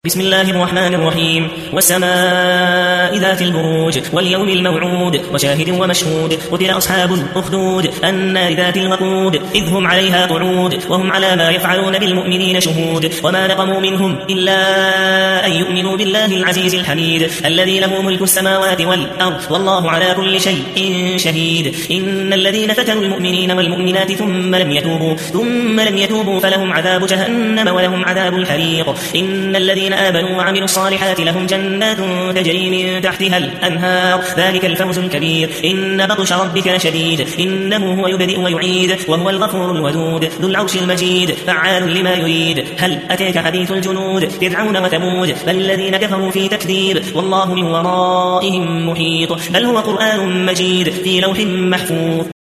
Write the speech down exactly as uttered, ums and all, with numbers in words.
بسم الله الرحمن الرحيم والسماء ذات البروج واليوم الموعود وشاهد ومشهود قتل أصحاب الأخدود النار ذات الوقود إذ هم عليها قعود وهم على ما يفعلون بالمؤمنين شهود وما نقموا منهم إلا أن يؤمنوا بالله العزيز الحميد الذي له ملك السماوات والأرض والله على كل شيء شهيد إن الذين فتنوا المؤمنين والمؤمنات ثم لم يتوبوا ثم لم يتوبوا فلهم عذاب جهنم ولهم عذاب الحريق إن الذين آمنوا وعملوا الصالحات لهم جنات تجري من تحتها الأنهار ذلك الفوز الكبير إن بطش ربك لشديد إنه هو يبدئ ويعيد وهو الغفور الودود ذو العرش المجيد فعال لما يريد هل أتيك حديث الجنود فرعون وثمود بل الذين كفروا في تكذيب والله من ورائهم محيط بل هو قرآن مجيد في لوح محفوظ.